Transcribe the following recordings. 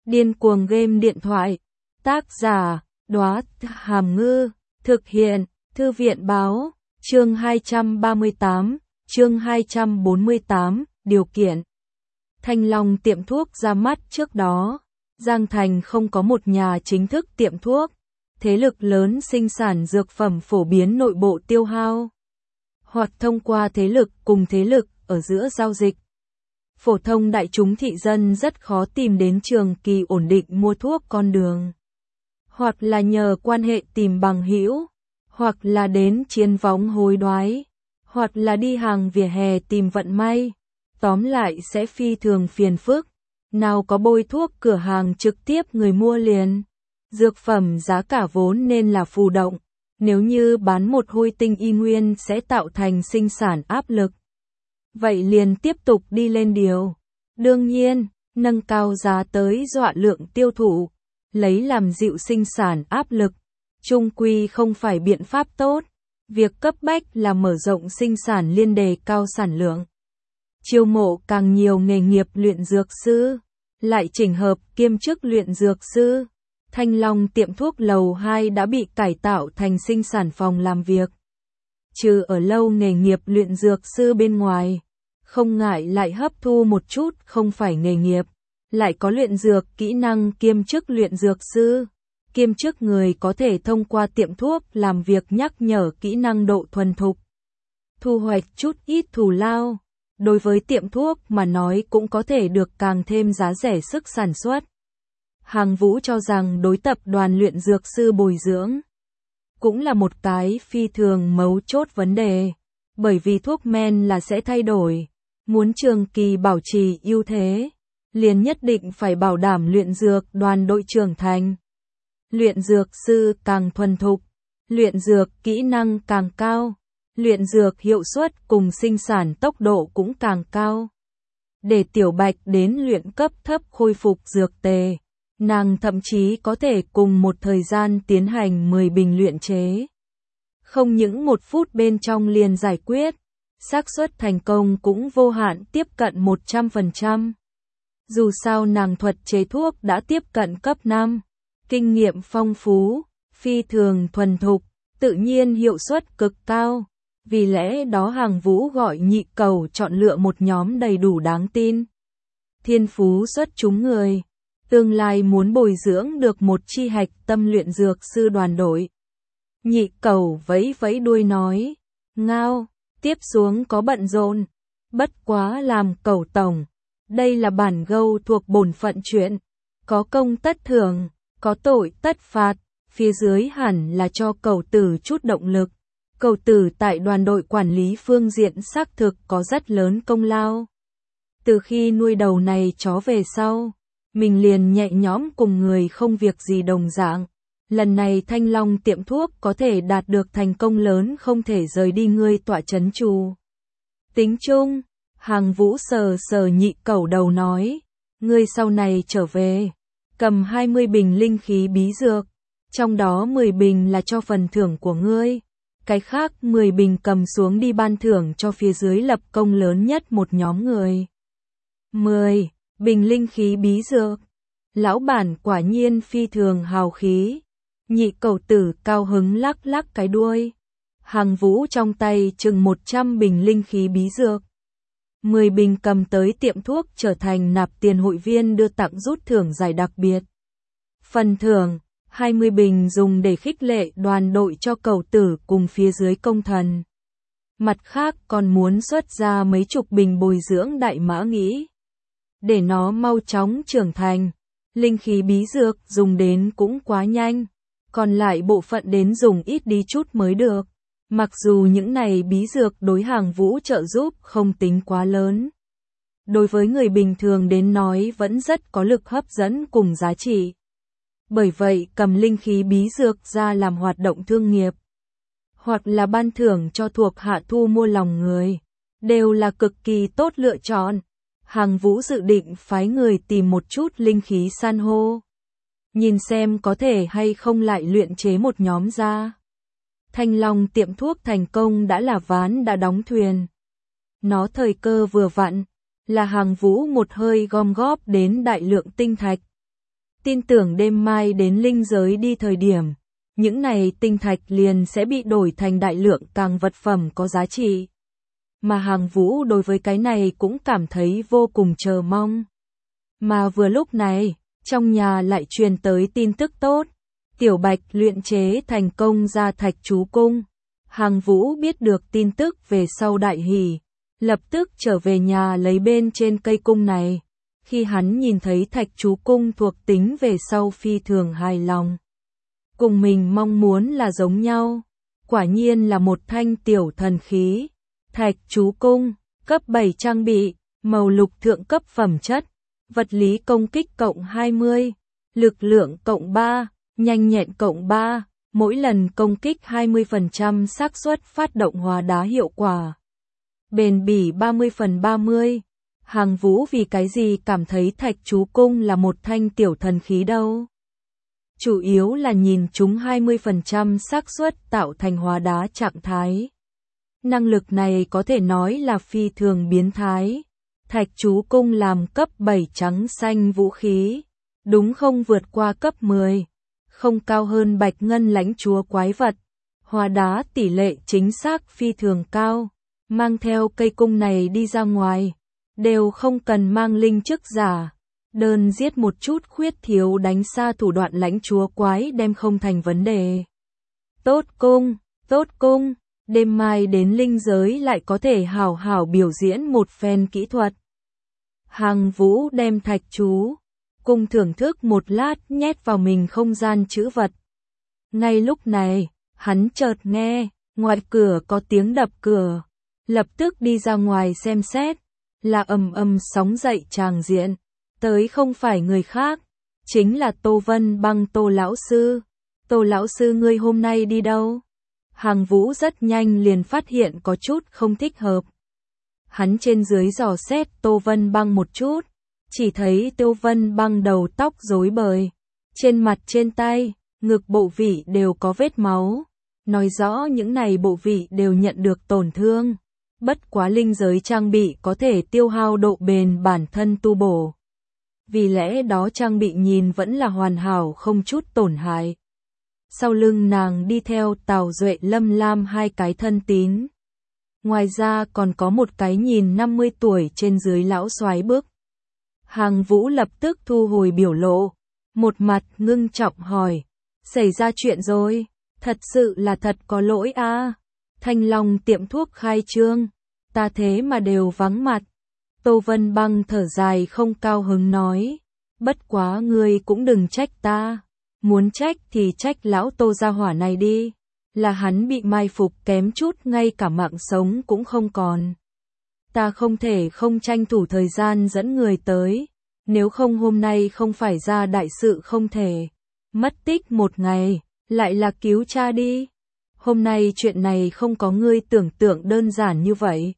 Điên cuồng game điện thoại. Tác giả, Đóa Hàm Ngư. Thực hiện, Thư viện Báo. Chương 238, chương 248, điều kiện. Thanh Long tiệm thuốc ra mắt trước đó. Giang Thành không có một nhà chính thức tiệm thuốc. Thế lực lớn sinh sản dược phẩm phổ biến nội bộ tiêu hao. Hoặc thông qua thế lực cùng thế lực ở giữa giao dịch. Phổ thông đại chúng thị dân rất khó tìm đến trường kỳ ổn định mua thuốc con đường. Hoặc là nhờ quan hệ tìm bằng hữu, hoặc là đến chiến võng hối đoái, hoặc là đi hàng vỉa hè tìm vận may. Tóm lại sẽ phi thường phiền phức. Nào có bôi thuốc cửa hàng trực tiếp người mua liền. Dược phẩm giá cả vốn nên là phù động. Nếu như bán một hôi tinh y nguyên sẽ tạo thành sinh sản áp lực. Vậy liền tiếp tục đi lên điều. Đương nhiên, nâng cao giá tới dọa lượng tiêu thụ, lấy làm dịu sinh sản áp lực, chung quy không phải biện pháp tốt. Việc cấp bách là mở rộng sinh sản liên đề cao sản lượng. Chiêu mộ càng nhiều nghề nghiệp luyện dược sư, lại chỉnh hợp kiêm chức luyện dược sư. Thanh Long tiệm thuốc lầu 2 đã bị cải tạo thành sinh sản phòng làm việc. Trừ ở lâu nghề nghiệp luyện dược sư bên ngoài, không ngại lại hấp thu một chút không phải nghề nghiệp, lại có luyện dược kỹ năng kiêm chức luyện dược sư. Kiêm chức người có thể thông qua tiệm thuốc làm việc nhắc nhở kỹ năng độ thuần thục, thu hoạch chút ít thù lao. Đối với tiệm thuốc mà nói cũng có thể được càng thêm giá rẻ sức sản xuất. Hàng Vũ cho rằng đối tập đoàn luyện dược sư bồi dưỡng cũng là một cái phi thường mấu chốt vấn đề, bởi vì thuốc men là sẽ thay đổi, muốn trường kỳ bảo trì ưu thế, liền nhất định phải bảo đảm luyện dược đoàn đội trưởng thành. Luyện dược sư càng thuần thục, luyện dược kỹ năng càng cao, luyện dược hiệu suất cùng sinh sản tốc độ cũng càng cao. Để Tiểu Bạch đến luyện cấp thấp khôi phục dược tề, nàng thậm chí có thể cùng một thời gian tiến hành 10 bình luyện chế. Không những 1 phút bên trong liền giải quyết, xác suất thành công cũng vô hạn tiếp cận 100%. Dù sao nàng thuật chế thuốc đã tiếp cận cấp 5, kinh nghiệm phong phú, phi thường thuần thục, tự nhiên hiệu suất cực cao. Vì lẽ đó Hàng Vũ gọi Nhị Cầu chọn lựa một nhóm đầy đủ đáng tin, thiên phú xuất chúng người, tương lai muốn bồi dưỡng được một chi hạch tâm luyện dược sư đoàn đội. Nhị Cầu vẫy vẫy đuôi nói, ngao, tiếp xuống có bận rộn, bất quá làm Cầu tổng, đây là bản gâu thuộc bổn phận chuyện, có công tất thưởng, có tội tất phạt, phía dưới hẳn là cho Cầu tử chút động lực. Cầu tử tại đoàn đội quản lý phương diện xác thực có rất lớn công lao. Từ khi nuôi đầu này chó về sau, mình liền nhẹ nhõm cùng người không việc gì đồng dạng. Lần này Thanh Long tiệm thuốc có thể đạt được thành công lớn không thể rời đi ngươi tọa chấn trù. Tính chung, Hàng Vũ sờ sờ Nhị Cầu đầu nói, ngươi sau này trở về, cầm 20 bình linh khí bí dược, trong đó 10 bình là cho phần thưởng của ngươi. Cái khác 10 bình cầm xuống đi ban thưởng cho phía dưới lập công lớn nhất một nhóm người. 10 bình linh khí bí dược. Lão bản quả nhiên phi thường hào khí. Nhị Cầu tử cao hứng lắc lắc cái đuôi. Hàng Vũ trong tay chừng 100 bình linh khí bí dược. 10 bình cầm tới tiệm thuốc trở thành nạp tiền hội viên đưa tặng rút thưởng giải đặc biệt. Phần thưởng 20 bình dùng để khích lệ đoàn đội cho Cầu tử cùng phía dưới công thần. Mặt khác còn muốn xuất ra mấy chục bình bồi dưỡng đại mã nghĩ, để nó mau chóng trưởng thành. Linh khí bí dược dùng đến cũng quá nhanh, còn lại bộ phận đến dùng ít đi chút mới được. Mặc dù những này bí dược đối Hàng Vũ trợ giúp không tính quá lớn, đối với người bình thường đến nói vẫn rất có lực hấp dẫn cùng giá trị. Bởi vậy cầm linh khí bí dược ra làm hoạt động thương nghiệp, hoặc là ban thưởng cho thuộc hạ thu mua lòng người, đều là cực kỳ tốt lựa chọn. Hàng Vũ dự định phái người tìm một chút linh khí san hô, nhìn xem có thể hay không lại luyện chế một nhóm ra. Thanh Long tiệm thuốc thành công đã là ván đã đóng thuyền. Nó thời cơ vừa vặn, là Hàng Vũ một hơi gom góp đến đại lượng tinh thạch. tin tưởng đêm mai đến linh giới đi thời điểm, những này tinh thạch liền sẽ bị đổi thành đại lượng càng vật phẩm có giá trị. Mà Hàng Vũ đối với cái này cũng cảm thấy vô cùng chờ mong. Mà vừa lúc này, trong nhà lại truyền tới tin tức tốt. Tiểu Bạch luyện chế thành công ra thạch chú cung. Hàng Vũ biết được tin tức về sau đại hỉ, lập tức trở về nhà lấy bên trên cây cung này. Khi hắn nhìn thấy thạch chú cung thuộc tính về sau phi thường hài lòng. Cùng mình mong muốn là giống nhau. Quả nhiên là một thanh tiểu thần khí. Thạch chú cung, cấp 7 trang bị, màu lục thượng cấp phẩm chất, vật lý công kích cộng 20, lực lượng cộng 3, nhanh nhẹn cộng 3, mỗi lần công kích 20% xác suất phát động hóa đá hiệu quả. Bền bỉ 30/30. Hàng Vũ vì cái gì cảm thấy thạch chú cung là một thanh tiểu thần khí đâu? Chủ yếu là nhìn chúng 20% xác suất tạo thành hóa đá trạng thái. Năng lực này có thể nói là phi thường biến thái. Thạch chú cung làm cấp 7 trắng xanh vũ khí, đúng không vượt qua cấp 10, không cao hơn bạch ngân lãnh chúa quái vật. Hóa đá tỷ lệ chính xác phi thường cao, mang theo cây cung này đi ra ngoài, đều không cần mang linh chức giả. Đơn giết một chút khuyết thiếu đánh xa thủ đoạn lãnh chúa quái đem không thành vấn đề. Tốt cung, đêm mai đến linh giới lại có thể hảo hảo biểu diễn một phen kỹ thuật. Hàng Vũ đem thạch chú cung thưởng thức một lát nhét vào mình không gian trữ vật. Ngay lúc này, hắn chợt nghe, ngoài cửa có tiếng đập cửa, lập tức đi ra ngoài xem xét, là ầm ầm sóng dậy tràng diện, tới không phải người khác, chính là Tô Vân Băng Tô lão sư. Tô lão sư ngươi hôm nay đi đâu? Hàng Vũ rất nhanh liền phát hiện có chút không thích hợp. Hắn trên dưới dò xét Tô Vân Băng một chút, chỉ thấy Tô Vân Băng đầu tóc rối bời, trên mặt trên tay, ngực bộ vị đều có vết máu, nói rõ những này bộ vị đều nhận được tổn thương. Bất quá linh giới trang bị có thể tiêu hao độ bền bản thân tu bổ. Vì lẽ đó trang bị nhìn vẫn là hoàn hảo không chút tổn hại. Sau lưng nàng đi theo Tào Duệ Lâm Lam hai cái thân tín. Ngoài ra còn có một cái nhìn 50 tuổi trên dưới lão soái bước. Hàng Vũ lập tức thu hồi biểu lộ, một mặt ngưng trọng hỏi, xảy ra chuyện rồi, thật sự là thật có lỗi a. Thanh Long tiệm thuốc khai trương, ta thế mà đều vắng mặt. Tô Vân Băng thở dài không cao hứng nói, bất quá ngươi cũng đừng trách ta, muốn trách thì trách lão Tô gia hỏa này đi, là hắn bị mai phục kém chút ngay cả mạng sống cũng không còn. Ta không thể không tranh thủ thời gian dẫn người tới, nếu không hôm nay không phải ra đại sự không thể. Mất tích một ngày, lại là cứu cha đi. Hôm nay chuyện này không có ngươi tưởng tượng đơn giản như vậy.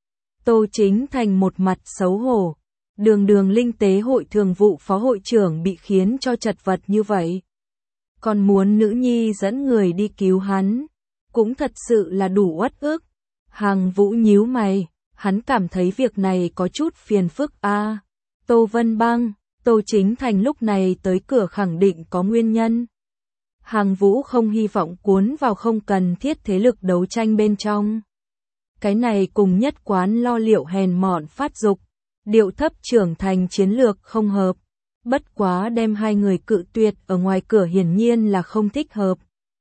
Tô Chính Thành một mặt xấu hổ, đường linh tế hội thường vụ phó hội trưởng bị khiến cho chật vật như vậy. Còn muốn nữ nhi dẫn người đi cứu hắn, cũng thật sự là đủ uất ức. Hàng Vũ nhíu mày, hắn cảm thấy việc này có chút phiền phức a. Tô Vân Băng, Tô Chính Thành lúc này tới cửa khẳng định có nguyên nhân. Hàng Vũ không hy vọng cuốn vào không cần thiết thế lực đấu tranh bên trong. Cái này cùng nhất quán lo liệu hèn mọn phát dục, điệu thấp trưởng thành chiến lược không hợp. Bất quá đem hai người cự tuyệt ở ngoài cửa hiển nhiên là không thích hợp.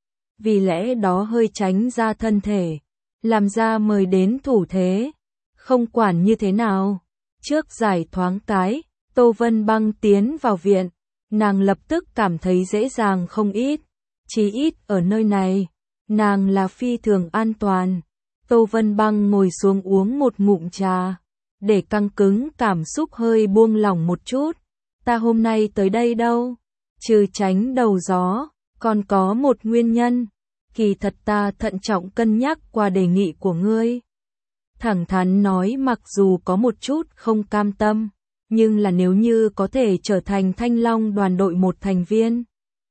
Vì lẽ đó hơi tránh ra thân thể, làm ra mời đến thủ thế. Không quản như thế nào, trước giải thoáng cái, Tô Vân Băng tiến vào viện, nàng lập tức cảm thấy dễ dàng không ít. Chí ít ở nơi này, nàng là phi thường an toàn. Tô Vân Băng ngồi xuống uống một ngụm trà, để căng cứng cảm xúc hơi buông lỏng một chút. Ta hôm nay tới đây đâu? Trừ tránh đầu gió, còn có một nguyên nhân. Kỳ thật ta thận trọng cân nhắc qua đề nghị của ngươi. Thẳng thắn nói mặc dù có một chút không cam tâm, nhưng là nếu như có thể trở thành Thanh Long đoàn đội một thành viên,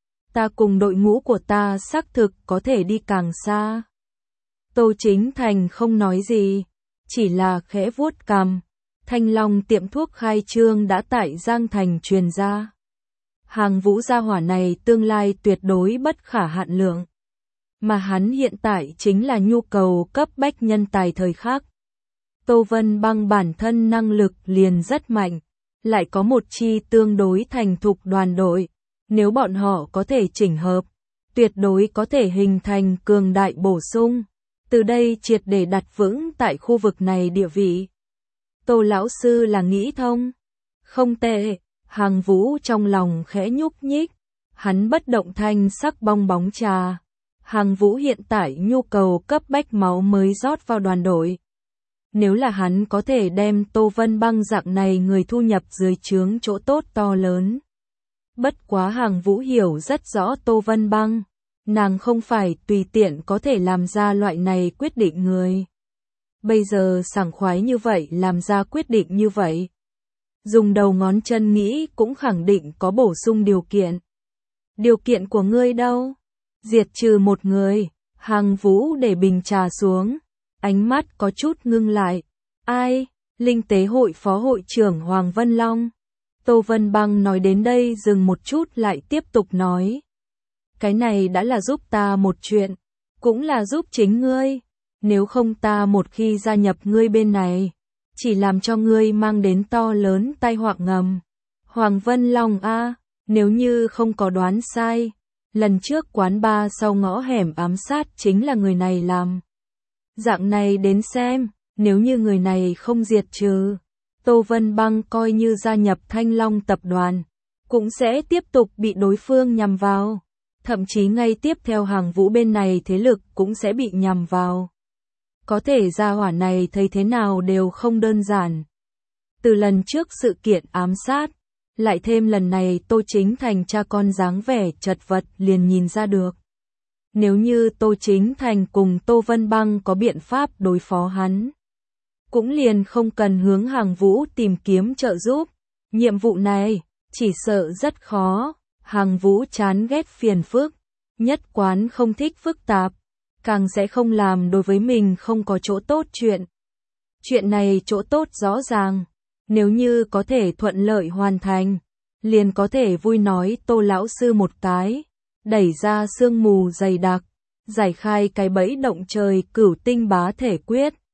ta cùng đội ngũ của ta xác thực có thể đi càng xa. Tô Chính Thành không nói gì, chỉ là khẽ vuốt cằm. Thanh Long tiệm thuốc khai trương đã tại Giang Thành truyền ra. Hàng Vũ gia hỏa này tương lai tuyệt đối bất khả hạn lượng. Mà hắn hiện tại chính là nhu cầu cấp bách nhân tài thời khắc. Tô Vân Băng bản thân năng lực liền rất mạnh, lại có một chi tương đối thành thục đoàn đội. Nếu bọn họ có thể chỉnh hợp, tuyệt đối có thể hình thành cường đại bổ sung. Từ đây triệt để đặt vững tại khu vực này địa vị. Tô lão sư là nghĩ thông. Không tệ, Hàng Vũ trong lòng khẽ nhúc nhích. Hắn bất động thanh sắc bong bóng trà. Hàng Vũ hiện tại nhu cầu cấp bách máu mới rót vào đoàn đội. Nếu là hắn có thể đem Tô Vân Băng dạng này người thu nhập dưới trướng chỗ tốt to lớn. Bất quá Hàng Vũ hiểu rất rõ Tô Vân Băng. Nàng không phải tùy tiện có thể làm ra loại này quyết định người. Bây giờ sảng khoái như vậy làm ra quyết định như vậy. Dùng đầu ngón chân nghĩ cũng khẳng định có bổ sung điều kiện. Điều kiện của ngươi đâu? Diệt trừ một người. Hàng Vũ để bình trà xuống. Ánh mắt có chút ngưng lại. Ai? Linh tế hội phó hội trưởng Hoàng Vân Long. Tô Vân Băng nói đến đây dừng một chút lại tiếp tục nói. Cái này đã là giúp ta một chuyện. Cũng là giúp chính ngươi. Nếu không ta một khi gia nhập ngươi bên này. Chỉ làm cho ngươi mang đến to lớn tai họa ngầm. Hoàng Vân Long a, nếu như không có đoán sai. Lần trước quán bar sau ngõ hẻm ám sát chính là người này làm. Dạng này đến xem, nếu như người này không diệt trừ, Tô Vân Băng coi như gia nhập Thanh Long tập đoàn, cũng sẽ tiếp tục bị đối phương nhằm vào. Thậm chí ngay tiếp theo Hàng Vũ bên này thế lực cũng sẽ bị nhằm vào. Có thể gia hỏa này thấy thế nào đều không đơn giản. Từ lần trước sự kiện ám sát, lại thêm lần này Tô Chính Thành cha con dáng vẻ chật vật liền nhìn ra được. Nếu như Tô Chính Thành cùng Tô Vân Băng có biện pháp đối phó hắn, cũng liền không cần hướng Hàng Vũ tìm kiếm trợ giúp. Nhiệm vụ này, chỉ sợ rất khó. Hàng Vũ chán ghét phiền phức, nhất quán không thích phức tạp, càng sẽ không làm đối với mình không có chỗ tốt chuyện. Chuyện này chỗ tốt rõ ràng, nếu như có thể thuận lợi hoàn thành, liền có thể vui nói Tô lão sư một cái, đẩy ra sương mù dày đặc, giải khai cái bẫy động trời cửu tinh bá thể quyết.